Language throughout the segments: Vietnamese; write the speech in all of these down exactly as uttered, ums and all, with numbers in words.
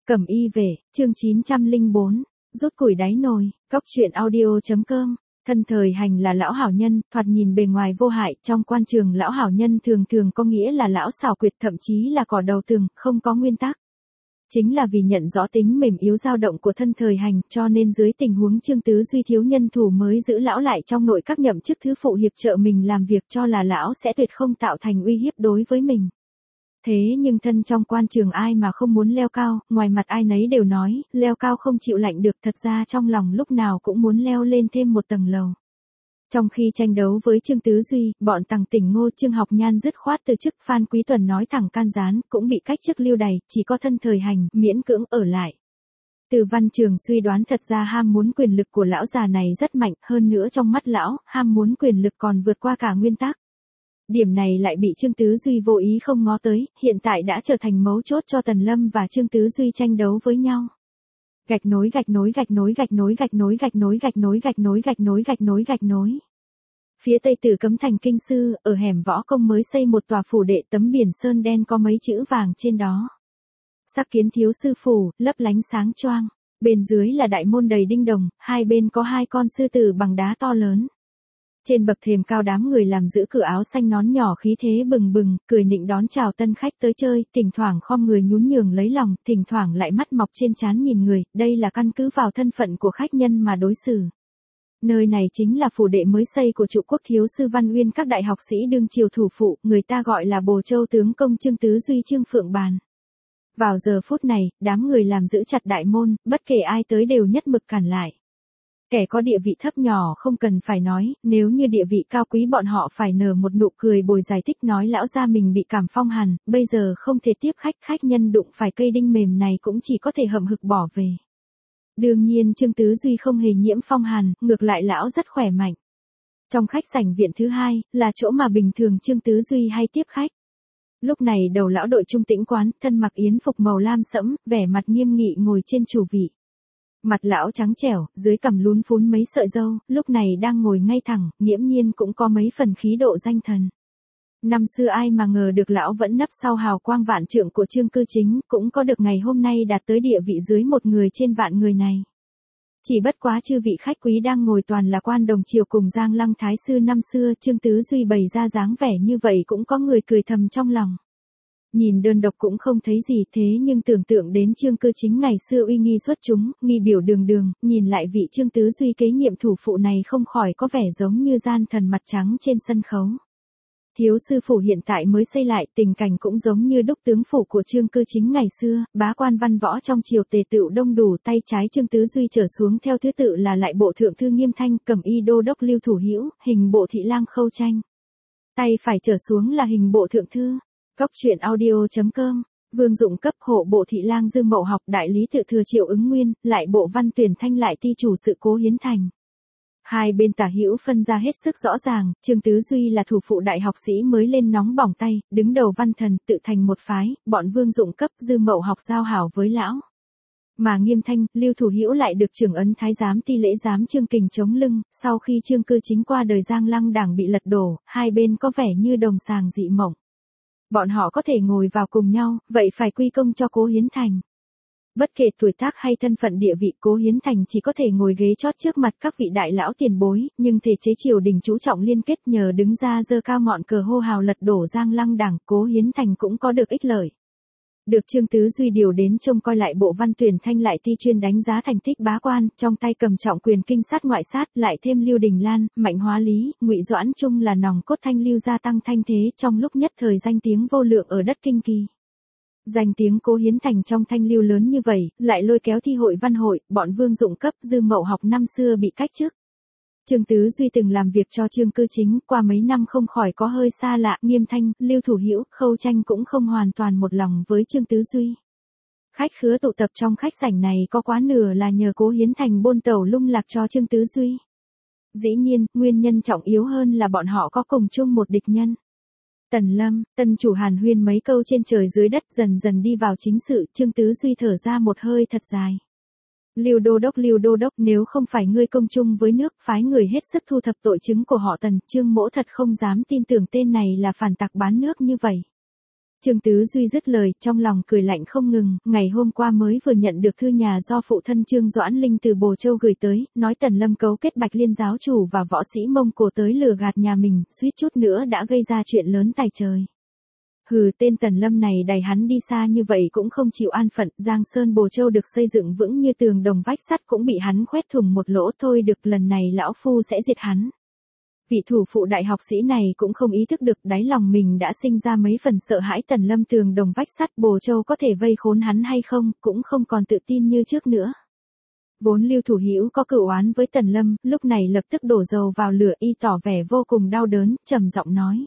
Cẩm y về, chương chín trăm lẻ bốn, rút củi đáy nồi, cóc truyện audio.com. Thân thời hành là lão hảo nhân, thoạt nhìn bề ngoài vô hại, trong quan trường lão hảo nhân thường thường có nghĩa là lão xảo quyệt, thậm chí là cỏ đầu tường, không có nguyên tắc. Chính là vì nhận rõ tính mềm yếu dao động của thân thời hành, cho nên dưới tình huống Trương Tứ Duy thiếu nhân thủ mới giữ lão lại trong nội các nhậm chức thứ phụ hiệp trợ mình làm việc, cho là lão sẽ tuyệt không tạo thành uy hiếp đối với mình. Thế nhưng thân trong quan trường ai mà không muốn leo cao, ngoài mặt ai nấy đều nói, leo cao không chịu lạnh được, thật ra trong lòng lúc nào cũng muốn leo lên thêm một tầng lầu. Trong khi tranh đấu với Trương Tứ Duy, bọn Tằng Tỉnh Ngô Trương Học Nhan dứt khoát từ chức, Phan Quý Tuần nói thẳng can gián, cũng bị cách chức lưu đày, chỉ có thân thời hành, miễn cưỡng ở lại. Từ Văn Trường suy đoán thật ra ham muốn quyền lực của lão già này rất mạnh, hơn nữa trong mắt lão, ham muốn quyền lực còn vượt qua cả nguyên tắc. Điểm này lại bị Trương Tứ Duy vô ý không ngó tới, hiện tại đã trở thành mấu chốt cho Tần Lâm và Trương Tứ Duy tranh đấu với nhau. Gạch nối gạch nối gạch nối gạch nối gạch nối gạch nối gạch nối gạch nối gạch nối gạch nối gạch nối. Phía tây Tử Cấm Thành Kinh Sư, ở hẻm Võ Công mới xây một tòa phủ đệ, tấm biển sơn đen có mấy chữ vàng trên đó. Sắc kiến thiếu sư phủ, lấp lánh sáng choang. Bên dưới là đại môn đầy đinh đồng, hai bên có hai con sư tử bằng đá to lớn. Trên bậc thềm cao đám người làm giữ cửa áo xanh nón nhỏ khí thế bừng bừng, cười nịnh đón chào tân khách tới chơi, thỉnh thoảng khom người nhún nhường lấy lòng, thỉnh thoảng lại mắt mọc trên trán nhìn người, đây là căn cứ vào thân phận của khách nhân mà đối xử. Nơi này chính là phủ đệ mới xây của trụ quốc thiếu sư Văn Uyên, các đại học sĩ đương triều thủ phụ, người ta gọi là Bồ Châu tướng công Trương Tứ Duy Trương Phượng Bàn. Vào giờ phút này, đám người làm giữ chặt đại môn, bất kể ai tới đều nhất mực cản lại. Kẻ có địa vị thấp nhỏ không cần phải nói, nếu như địa vị cao quý bọn họ phải nở một nụ cười bồi giải thích nói lão gia mình bị cảm phong hàn, bây giờ không thể tiếp khách, khách nhân đụng phải cây đinh mềm này cũng chỉ có thể hậm hực bỏ về. Đương nhiên Trương Tứ Duy không hề nhiễm phong hàn, ngược lại lão rất khỏe mạnh. Trong khách sảnh viện thứ hai, là chỗ mà bình thường Trương Tứ Duy hay tiếp khách. Lúc này đầu lão đội trung tĩnh quán, thân mặc yến phục màu lam sẫm, vẻ mặt nghiêm nghị ngồi trên chủ vị. Mặt lão trắng trẻo, dưới cằm lún phún mấy sợi râu, lúc này đang ngồi ngay thẳng, nghiễm nhiên cũng có mấy phần khí độ danh thần. Năm xưa ai mà ngờ được lão vẫn nấp sau hào quang vạn trượng của Trương Cư Chính, cũng có được ngày hôm nay đạt tới địa vị dưới một người trên vạn người này. Chỉ bất quá chư vị khách quý đang ngồi toàn là quan đồng triều cùng Giang Lăng Thái sư năm xưa, Trương Tứ Duy bày ra dáng vẻ như vậy cũng có người cười thầm trong lòng. Nhìn đơn độc cũng không thấy gì, thế nhưng tưởng tượng đến Trương Cư Chính ngày xưa uy nghi xuất chúng, nghi biểu đường đường, nhìn lại vị Trương Tứ Duy kế nhiệm thủ phụ này không khỏi có vẻ giống như gian thần mặt trắng trên sân khấu. Thiếu sư phủ hiện tại mới xây lại, tình cảnh cũng giống như đúc tướng phủ của Trương Cư Chính ngày xưa, bá quan văn võ trong triều tề tựu đông đủ, tay trái Trương Tứ Duy trở xuống theo thứ tự là lại bộ thượng thư Nghiêm Thanh, cẩm y đô đốc Lưu Thủ Hữu, hình bộ thị lang Khâu Tranh. Tay phải trở xuống là hình bộ thượng thư. Cóc truyện audio.com, Vương Dụng cấp hộ bộ thị lang Dương Mậu Học, đại lý tự thừa Triệu Ứng Nguyên, lại bộ văn tuyển thanh lại ti chủ sự Cố Hiến Thành. Hai bên tả hữu phân ra hết sức rõ ràng, Trương Tứ Duy là thủ phụ đại học sĩ mới lên nóng bỏng tay, đứng đầu văn thần, tự thành một phái, bọn Vương Dụng cấp Dương Mậu Học giao hảo với lão. Mà Nghiêm Thanh, Lưu Thủ Hữu lại được trưởng ấn thái giám ti lễ giám Trương Kình chống lưng, sau khi Trương Cư Chính qua đời Giang Lăng Đảng bị lật đổ, hai bên có vẻ như đồng sàng dị mộng. Bọn họ có thể ngồi vào cùng nhau, vậy phải quy công cho Cố Hiến Thành. Bất kể tuổi tác hay thân phận địa vị, Cố Hiến Thành chỉ có thể ngồi ghế chót trước mặt các vị đại lão tiền bối, nhưng thể chế triều đình chú trọng liên kết, nhờ đứng ra giơ cao ngọn cờ hô hào lật đổ Giang Lăng Đảng, Cố Hiến Thành cũng có được ích lợi. Được Trương Tứ Duy điều đến trông coi lại bộ văn tuyển thanh lại ti chuyên đánh giá thành tích bá quan, trong tay cầm trọng quyền kinh sát ngoại sát, lại thêm Lưu Đình Lan, Mạnh Hóa Lý, Ngụy Doãn Trung là nòng cốt thanh lưu gia tăng thanh thế, trong lúc nhất thời danh tiếng vô lượng ở đất Kinh Kỳ. Danh tiếng Cố Hiến Thành trong thanh lưu lớn như vậy, lại lôi kéo thi hội văn hội, bọn Vương Dụng cấp Dương Mậu Học năm xưa bị cách chức. Trương Tứ Duy từng làm việc cho Trương Cư Chính, qua mấy năm không khỏi có hơi xa lạ, Nghiêm Thanh, Lưu Thủ Hữu, Khâu Tranh cũng không hoàn toàn một lòng với Trương Tứ Duy. Khách khứa tụ tập trong khách sảnh này có quá nửa là nhờ Cố Hiến Thành bôn tẩu lung lạc cho Trương Tứ Duy. Dĩ nhiên, nguyên nhân trọng yếu hơn là bọn họ có cùng chung một địch nhân. Tần Lâm, tân chủ hàn huyên mấy câu trên trời dưới đất, dần dần đi vào chính sự, Trương Tứ Duy thở ra một hơi thật dài. Lưu đô đốc Lưu đô đốc, nếu không phải ngươi công chung với nước, phái người hết sức thu thập tội chứng của họ Tần, Trương mỗ thật không dám tin tưởng tên này là phản tặc bán nước như vậy. Trương Tứ Duy dứt lời, trong lòng cười lạnh không ngừng, ngày hôm qua mới vừa nhận được thư nhà do phụ thân Trương Doãn Linh từ Bồ Châu gửi tới, nói Tần Lâm cấu kết Bạch Liên giáo chủ và võ sĩ Mông Cổ tới lừa gạt nhà mình, suýt chút nữa đã gây ra chuyện lớn tài trời. Hừ, tên Tần Lâm này đẩy hắn đi xa như vậy cũng không chịu an phận, Giang Sơn Bồ Châu được xây dựng vững như tường đồng vách sắt cũng bị hắn khoét thủng một lỗ, thôi được, lần này lão phu sẽ diệt hắn. Vị thủ phụ đại học sĩ này cũng không ý thức được đáy lòng mình đã sinh ra mấy phần sợ hãi Tần Lâm tường đồng vách sắt Bồ Châu có thể vây khốn hắn hay không, cũng không còn tự tin như trước nữa. Vốn Lưu Thủ Hữu có cửu oán với Tần Lâm, lúc này lập tức đổ dầu vào lửa, y tỏ vẻ vô cùng đau đớn, trầm giọng nói.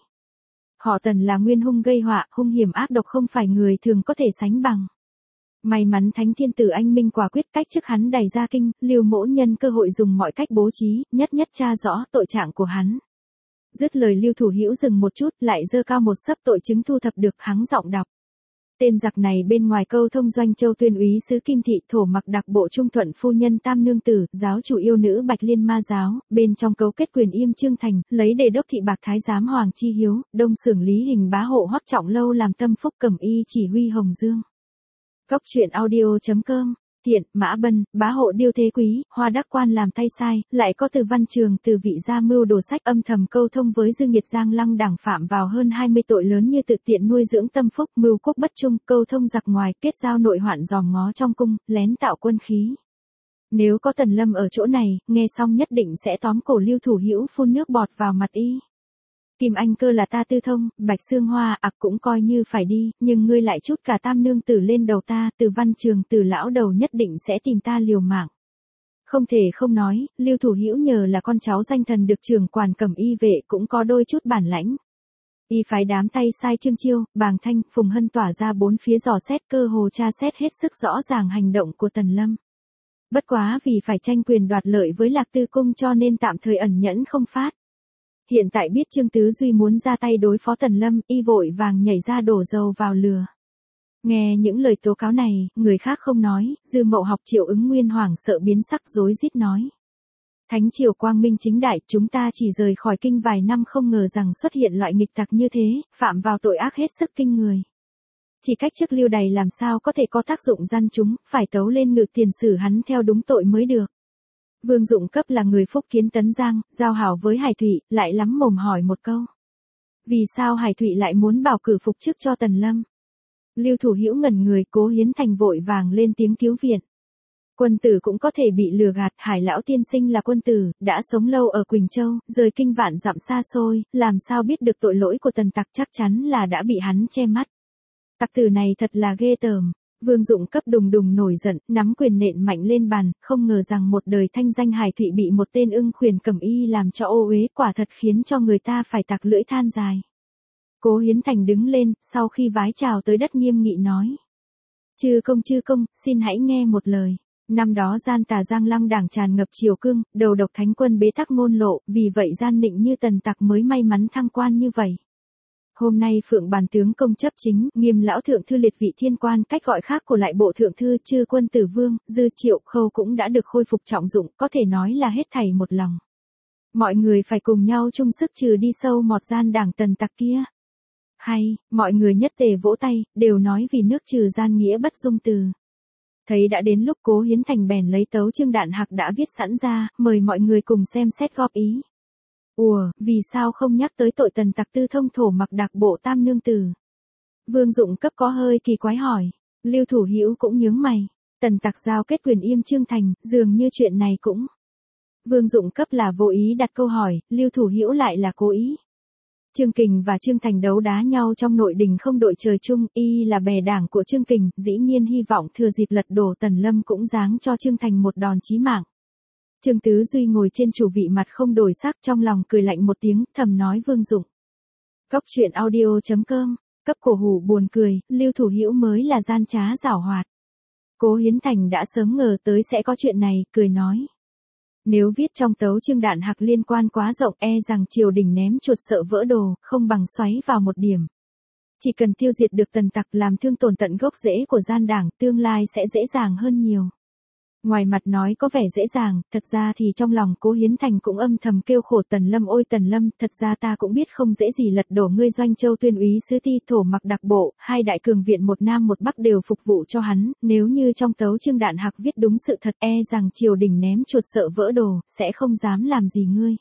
Họ Tần là nguyên hung gây họa, hung hiểm ác độc không phải người thường có thể sánh bằng. May mắn Thánh Thiên Tử anh minh quả quyết cách chức hắn đày ra kinh, Lưu Mỗ nhân cơ hội dùng mọi cách bố trí, nhất nhất tra rõ tội trạng của hắn. Dứt lời Lưu Thủ Hữu dừng một chút, lại giơ cao một xấp tội chứng thu thập được, hắng giọng đọc. Tên giặc này bên ngoài câu thông Doanh Châu tuyên úy sứ Kim Thị, thổ mặc đặc bộ Trung Thuận phu nhân Tam Nương Tử, giáo chủ yêu nữ Bạch Liên ma giáo, bên trong cấu kết quyền Yêm Trương Thành, lấy đề đốc thị bạc thái giám Hoàng Chi Hiếu, đông xưởng Lý Hình bá hộ Hoắc Trọng Lâu làm tâm phúc, cầm y chỉ huy Hồng Dương. Cốc truyện audio chấm com. Tiện, Mã Bân, bá hộ Điêu Thế Quý, Hoa Đắc Quan làm tay sai, lại có Từ Văn Trường từ vị gia mưu đồ sách âm thầm câu thông với Dương Nghiệt Giang Lăng đảng phạm vào hơn hai mươi tội lớn như tự tiện nuôi dưỡng tâm phúc, mưu quốc bất trung, câu thông giặc ngoài, kết giao nội hoạn dòm ngó trong cung, lén tạo quân khí. Nếu có Tần Lâm ở chỗ này, nghe xong nhất định sẽ tóm cổ Lưu Thủ Hữu phun nước bọt vào mặt y. Kim Anh Cơ là ta tư thông, Bạch Xương Hoa ặc cũng coi như phải đi, nhưng ngươi lại chút cả Tam Nương Tử lên đầu ta, Từ Văn Trường Từ lão đầu nhất định sẽ tìm ta liều mạng. Không thể không nói, Lưu Thủ Hữu nhờ là con cháu danh thần được trưởng quản Cẩm Y vệ cũng có đôi chút bản lãnh. Y phái đám tay sai Trương Chiêu, Bàng Thanh, Phùng Hân tỏa ra bốn phía dò xét, cơ hồ tra xét hết sức rõ ràng hành động của Tần Lâm. Bất quá vì phải tranh quyền đoạt lợi với Lạc Tư Cung cho nên tạm thời ẩn nhẫn không phát. Hiện tại biết Trương Tứ Duy muốn ra tay đối phó Tần Lâm, y vội vàng nhảy ra đổ dầu vào lửa. Nghe những lời tố cáo này, người khác không nói, Dư Mậu Học Triệu Ứng Nguyên hoảng sợ biến sắc rối rít nói. Thánh triều quang minh chính đại, chúng ta chỉ rời khỏi kinh vài năm không ngờ rằng xuất hiện loại nghịch tặc như thế, phạm vào tội ác hết sức kinh người. Chỉ cách chức Lưu Đày làm sao có thể có tác dụng gian chúng, phải tấu lên ngự tiền xử hắn theo đúng tội mới được. Vương Dụng Cấp là người phúc kiến Tấn Giang, giao hảo với Hải Thụy, lại lắm mồm hỏi một câu. Vì sao Hải Thụy lại muốn bảo cử phục chức cho Tần Lâm? Lưu Thủ Hữu ngẩn người, Cố Hiến Thành vội vàng lên tiếng cứu viện. Quân tử cũng có thể bị lừa gạt, Hải lão tiên sinh là quân tử, đã sống lâu ở Quỳnh Châu, rời kinh vạn dặm xa xôi, làm sao biết được tội lỗi của Tần tặc, chắc chắn là đã bị hắn che mắt. Tặc tử này thật là ghê tởm. Vương Dụng Cấp đùng đùng nổi giận, nắm quyền nện mạnh lên bàn, không ngờ rằng một đời thanh danh Hải Thụy bị một tên ưng khuyển Cẩm Y làm cho ô uế, quả thật khiến cho người ta phải tặc lưỡi than dài. Cố Hiến Thành đứng lên, sau khi vái chào tới đất nghiêm nghị nói. Chư công chư công, xin hãy nghe một lời. Năm đó gian tà Giang Lăng đảng tràn ngập triều cương, đầu độc thánh quân bế tắc ngôn lộ, vì vậy gian nịnh như Tần tặc mới may mắn thăng quan như vậy. Hôm nay Phượng Bàn tướng công chấp chính, Nghiêm lão thượng thư liệt vị thiên quan, cách gọi khác của lại bộ thượng thư Chư quân Tử Vương, Dư Triệu Khâu cũng đã được khôi phục trọng dụng, có thể nói là hết thảy một lòng. Mọi người phải cùng nhau chung sức trừ đi sâu mọt gian đảng Tần tặc kia. Hay, mọi người nhất tề vỗ tay, đều nói vì nước trừ gian nghĩa bất dung từ. Thấy đã đến lúc, Cố Hiến Thành bèn lấy tấu chương Đạn Hạc đã viết sẵn ra, mời mọi người cùng xem xét góp ý. Ủa, vì sao không nhắc tới tội Tần tặc tư thông thổ mặc đặc bộ Tam Nương Tử? Vương Dụng Cấp có hơi kỳ quái hỏi. Lưu Thủ Hữu cũng nhướng mày. Tần tặc giao kết quyền Yêm Trương Thành, dường như chuyện này cũng. Vương Dụng Cấp là vô ý đặt câu hỏi, Lưu Thủ Hữu lại là cố ý. Trương Kình và Trương Thành đấu đá nhau trong nội đình không đội trời chung, y là bè đảng của Trương Kình, dĩ nhiên hy vọng thừa dịp lật đổ Tần Lâm cũng giáng cho Trương Thành một đòn chí mạng. Trương Tứ Duy ngồi trên chủ vị mặt không đổi sắc, trong lòng cười lạnh một tiếng, thầm nói Vương Dụng. Cốc truyện audio chấm com. Cấp cổ hủ buồn cười, Lưu Thủ Hữu mới là gian trá giảo hoạt. Cố Hiến Thành đã sớm ngờ tới sẽ có chuyện này, cười nói. Nếu viết trong tấu chương Đạn Hạc liên quan quá rộng, e rằng triều đình ném chuột sợ vỡ đồ, không bằng xoáy vào một điểm. Chỉ cần tiêu diệt được Tần tặc, làm thương tổn tận gốc rễ của gian đảng, tương lai sẽ dễ dàng hơn nhiều. Ngoài mặt nói có vẻ dễ dàng, thật ra thì trong lòng Cố Hiến Thành cũng âm thầm kêu khổ Tần Lâm ôi Tần Lâm, thật ra ta cũng biết không dễ gì lật đổ ngươi Doanh Châu Tuyên úy sứ ti thổ mặc đặc bộ, hai đại cường viện một nam một bắc đều phục vụ cho hắn, nếu như trong tấu chương Đạn Hạc viết đúng sự thật e rằng triều đình ném chuột sợ vỡ đồ, sẽ không dám làm gì ngươi.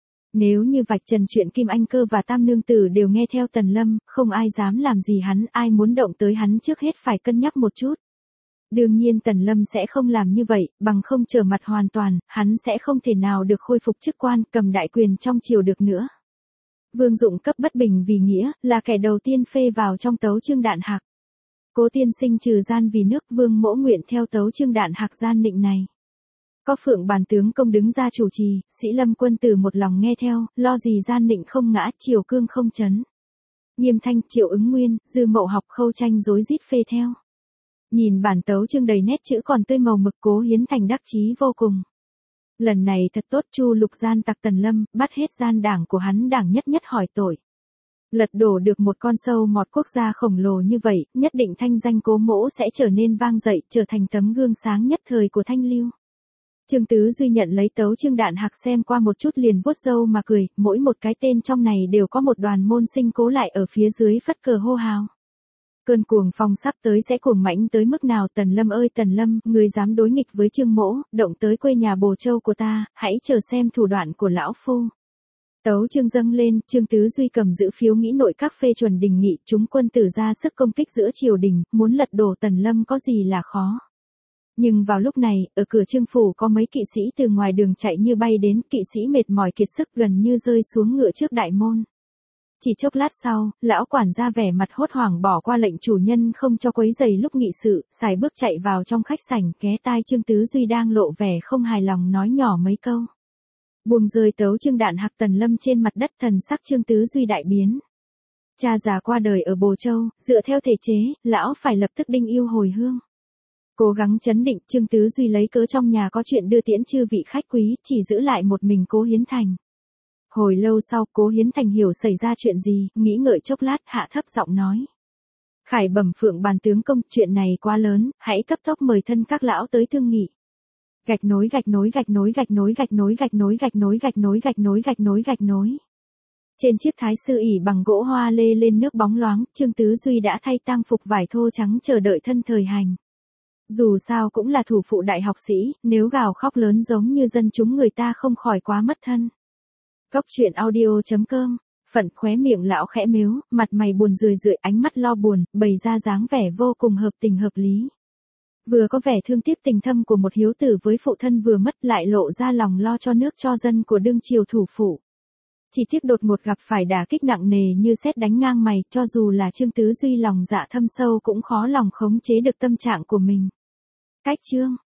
Nếu như vạch trần chuyện Kim Anh Cơ và Tam Nương Tử đều nghe theo Tần Lâm, không ai dám làm gì hắn, ai muốn động tới hắn trước hết phải cân nhắc một chút. Đương nhiên Tần Lâm sẽ không làm như vậy, bằng không trở mặt hoàn toàn, hắn sẽ không thể nào được khôi phục chức quan, cầm đại quyền trong triều được nữa. Vương Dụng cấp bất bình vì nghĩa, là kẻ đầu tiên phê vào trong tấu chương Đạn Hạc. Cố tiên sinh trừ gian vì nước, Vương Mỗ nguyện theo tấu chương Đạn Hạc gian nịnh này. Có Phượng Bàn tướng công đứng ra chủ trì, Sĩ Lâm quân tử một lòng nghe theo, lo gì gian nịnh không ngã, triều cương không chấn. Nghiêm Thanh, Triệu Ứng Nguyên, Dư Mậu Học, Khâu Tranh rối rít phê theo. Nhìn bản tấu chương đầy nét chữ còn tươi màu mực, Cố Hiến Thành đắc chí vô cùng. Lần này thật tốt, Chu Lục gian tặc Tần Lâm, bắt hết gian đảng của hắn đảng nhất nhất hỏi tội. Lật đổ được một con sâu mọt quốc gia khổng lồ như vậy, nhất định thanh danh Cố Mỗ sẽ trở nên vang dậy, trở thành tấm gương sáng nhất thời của Thanh Lưu. Trương Tứ Duy nhận lấy tấu chương Đạn Hạc xem qua một chút liền vuốt râu mà cười, mỗi một cái tên trong này đều có một đoàn môn sinh cố lại ở phía dưới phất cờ hô hào. Cơn cuồng phong sắp tới sẽ cuồng mãnh tới mức nào Tần Lâm ơi Tần Lâm, ngươi dám đối nghịch với Trương Mỗ, động tới quê nhà Bồ Châu của ta, hãy chờ xem thủ đoạn của lão phu. Tấu chương dâng lên, Trương Tứ Duy cầm giữ phiếu nghĩ nội các phê chuẩn đình nghị, chúng quân tử ra sức công kích giữa triều đình, muốn lật đổ Tần Lâm có gì là khó. Nhưng vào lúc này, ở cửa Trương phủ có mấy kỵ sĩ từ ngoài đường chạy như bay đến, kỵ sĩ mệt mỏi kiệt sức gần như rơi xuống ngựa trước đại môn. Chỉ chốc lát sau, lão quản gia vẻ mặt hốt hoảng bỏ qua lệnh chủ nhân không cho quấy rầy lúc nghị sự, sải bước chạy vào trong khách sảnh, ghé tai Trương Tứ Duy đang lộ vẻ không hài lòng nói nhỏ mấy câu. Buông rơi tấu chương Đạn Hạc Tần Lâm trên mặt đất, thần sắc Trương Tứ Duy đại biến. Cha già qua đời ở Bồ Châu, dựa theo thể chế, lão phải lập tức đinh yêu hồi hương. Cố gắng chấn định, Trương Tứ Duy lấy cớ trong nhà có chuyện đưa tiễn chư vị khách quý, chỉ giữ lại một mình Cố Hiến Thành. Hồi lâu sau, Cố Hiến Thành hiểu xảy ra chuyện gì, nghĩ ngợi chốc lát, hạ thấp giọng nói. Khải bẩm Phượng Bàn tướng công, chuyện này quá lớn, hãy cấp tốc mời thân các lão tới thương nghị. Gạch nối gạch nối gạch nối gạch nối gạch nối gạch nối gạch nối gạch nối gạch nối gạch nối gạch nối. Trên chiếc thái sư ỷ bằng gỗ hoa lê lên nước bóng loáng, Trương Tứ Duy đã thay tang phục vải thô trắng chờ đợi thân thời hành. Dù sao cũng là thủ phụ đại học sĩ, nếu gào khóc lớn giống như dân chúng người ta không khỏi quá mất thân. Cốc truyện audio chấm com, Phận khóe miệng lão khẽ mếu, mặt mày buồn rười rượi, ánh mắt lo buồn, bày ra dáng vẻ vô cùng hợp tình hợp lý. Vừa có vẻ thương tiếc tình thâm của một hiếu tử với phụ thân vừa mất, lại lộ ra lòng lo cho nước cho dân của đương triều thủ phủ. Chỉ tiếc đột ngột gặp phải đả kích nặng nề như sét đánh ngang mày, cho dù là Trương Tứ Duy lòng dạ thâm sâu cũng khó lòng khống chế được tâm trạng của mình. Cách chương